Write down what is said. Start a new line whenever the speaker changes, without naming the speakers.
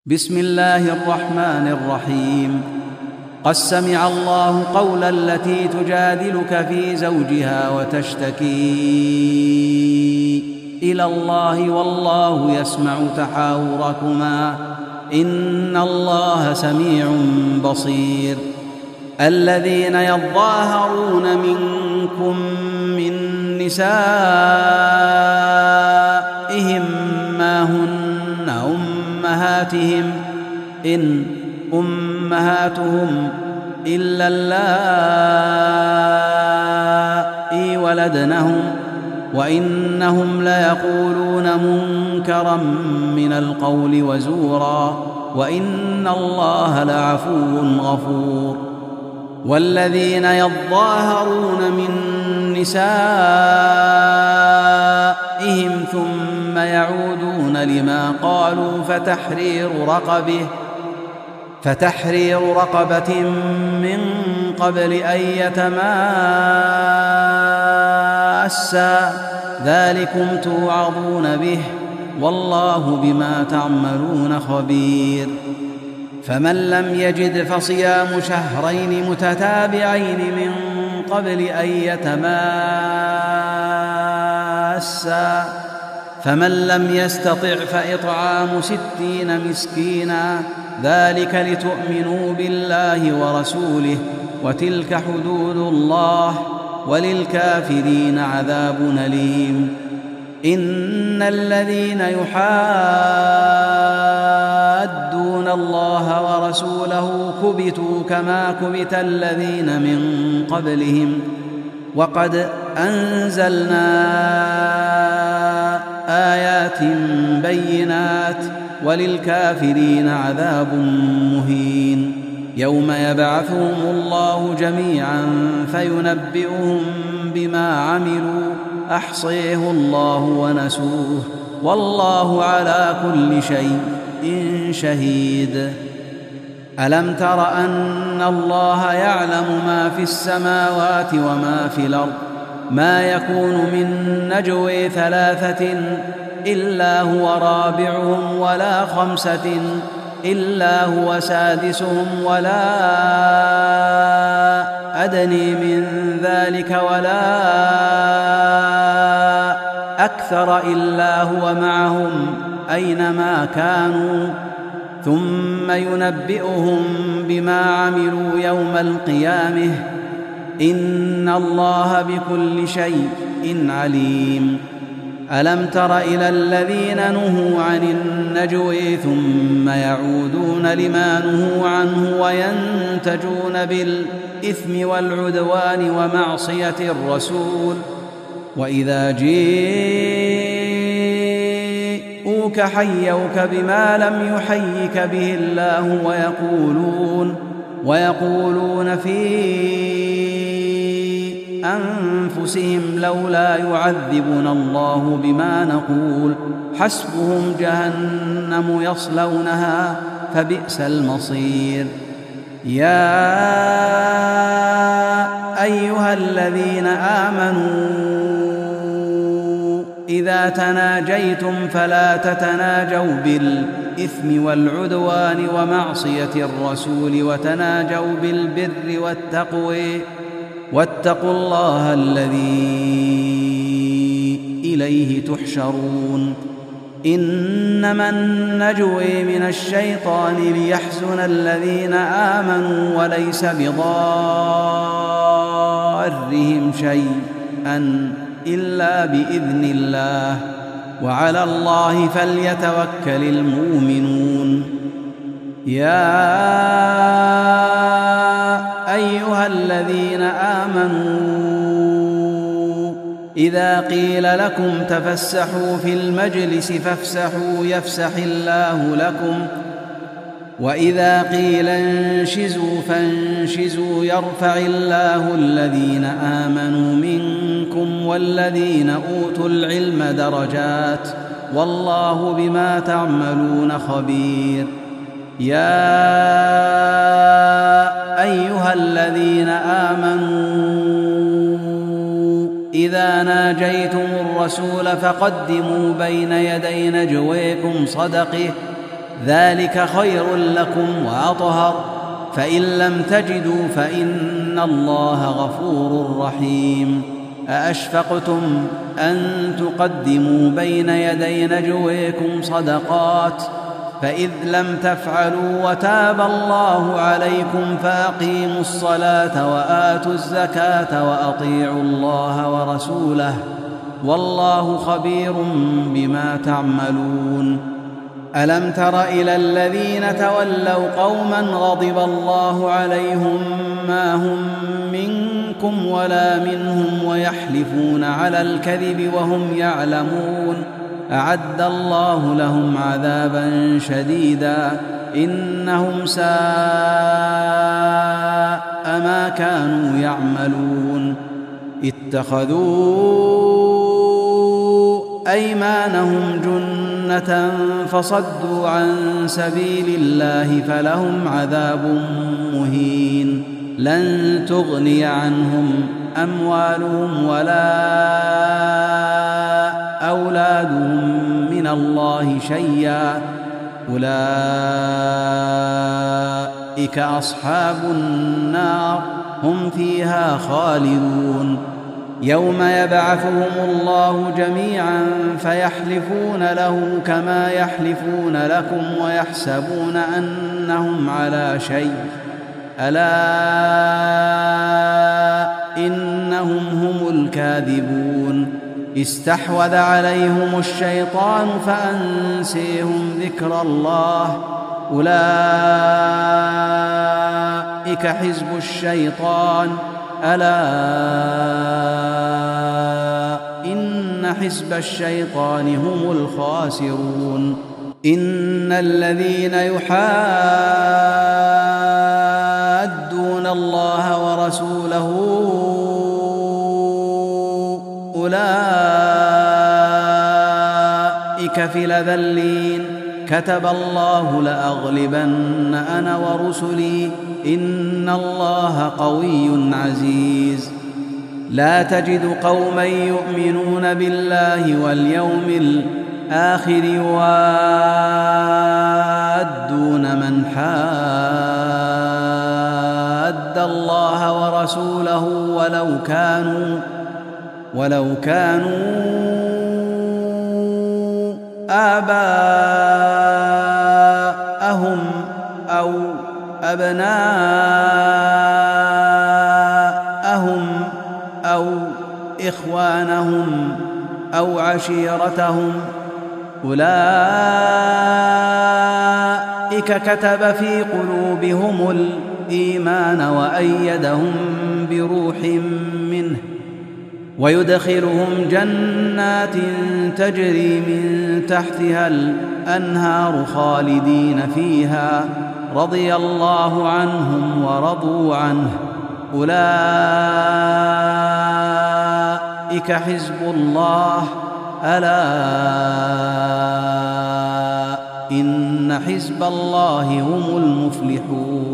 بسم الله الرحمن الرحيم. قد سمع الله قول التي تجادلك في زوجها وتشتكي إلى الله والله يسمع تحاوركما إن الله سميع بصير. الذين يظاهرون منكم من نسائهم ما هن أمهاتهم إن أمهاتهم إلا اللائي ولدنهم وإنهم ليقولون منكرا من القول وزورا وإن الله لعفو غفور. والذين يظاهرون من نسائهم ثم يعودون لما قالوا فتحرير رقبة من قبل أن يتماسا ذلكم توعظون به والله بما تعملون خبير. فمن لم يجد فصيام شهرين متتابعين من قبل أن يتماسا فمن لم يستطع فإطعام 60 مسكينا ذلك لتؤمنوا بالله ورسوله وتلك حدود الله وللكافرين عذاب أليم. إن الذين يحادون الله ورسوله كبتوا كما كبت الذين من قبلهم وقد أنزلنا آيات بينات وللكافرين عذاب مهين. يوم يبعثهم الله جميعا فينبئهم بما عملوا أحصيه الله ونسوه والله على كل شيء شهيد. ألم تر أن الله يعلم ما في السماوات وما في الأرض ما يكون من نجوى 3 إلا هو رابعهم ولا 5 إلا هو سادسهم ولا أدني من ذلك ولا أكثر إلا هو معهم أينما كانوا ثم ينبئهم بما عملوا يوم القيامة إن الله بكل شيء عليم. ألم تر إلى الذين نهوا عن النجوى ثم يعودون لما نهوا عنه وينتجون بالإثم والعدوان ومعصية الرسول وإذا جيءوك حيوك بما لم يحيك به الله ويقولون في أنفسهم لولا يعذبنا الله بما نقول حسبهم جهنم يصلونها فبئس المصير. يا أيها الذين آمنوا إذا تناجيتم فلا تتناجوا بالإثم والعدوان ومعصية الرسول وتناجوا بالبر والتقوى واتقوا الله الذي إليه تحشرون. إنما النجوى من الشيطان ليحزن الذين آمنوا وليس بضارهم شيئا إلا بإذن الله وعلى الله فليتوكل المؤمنون. يا أيها الذين آمنوا إذا قيل لكم تفسحوا في المجلس فافسحوا يفسح الله لكم وإذا قيل انشزوا فانشزوا يرفع الله الذين آمنوا منكم والذين أوتوا العلم درجات والله بما تعملون خبير. يا أيها الذين آمنوا إذا ناجيتم الرسول فقدموا بين يدي نجويكم صدقه ذلك خير لكم وأطهر، فإن لم تجدوا فإن الله غفور رحيم. أأشفقتم أن تقدموا بين يدي نجويكم صدقات، فإذ لم تفعلوا وتاب الله عليكم فأقيموا الصلاة وآتوا الزكاة وأطيعوا الله ورسوله، والله خبير بما تعملون. ألم تر إلى الذين تولوا قوما غضب الله عليهم ما هم منكم ولا منهم ويحلفون على الكذب وهم يعلمون، أعد الله لهم عذابا شديدا إنهم ساء ما كانوا يعملون. اتخذوا أيمانهم جنة فصدوا عن سبيل الله فلهم عذاب مهين. لن تغني عنهم أموالهم ولا أولادهم من الله شيئا، أولئك أصحاب النار هم فيها خالدون. يوم يبعثهم الله جميعا فيحلفون له كما يحلفون لكم ويحسبون أنهم على شيء، ألا إنهم هم الكاذبون. استحوذ عليهم الشيطان فأنسيهم ذكر الله، أولئك حزب الشيطان، ألا إن حزب الشيطان هم الخاسرون. إن الذين يحادون الله ورسوله أولئك في الأذلين، كتب الله لأغلبن أنا ورسلي إن الله قوي عزيز. لا تجد قوما يؤمنون بالله واليوم الآخر يوادون من حاد الله ورسوله ولو كانوا آباءهم أو أبناءهم أو إخوانهم أو عشيرتهم، أولئك كتب في قلوبهم الإيمان وأيدهم بروح منه، ويدخلهم جنات تجري من تحتها الأنهار خالدين فيها، رضي الله عنهم ورضوا عنه، أولئك حزب الله، ألا إن حزب الله هم المفلحون.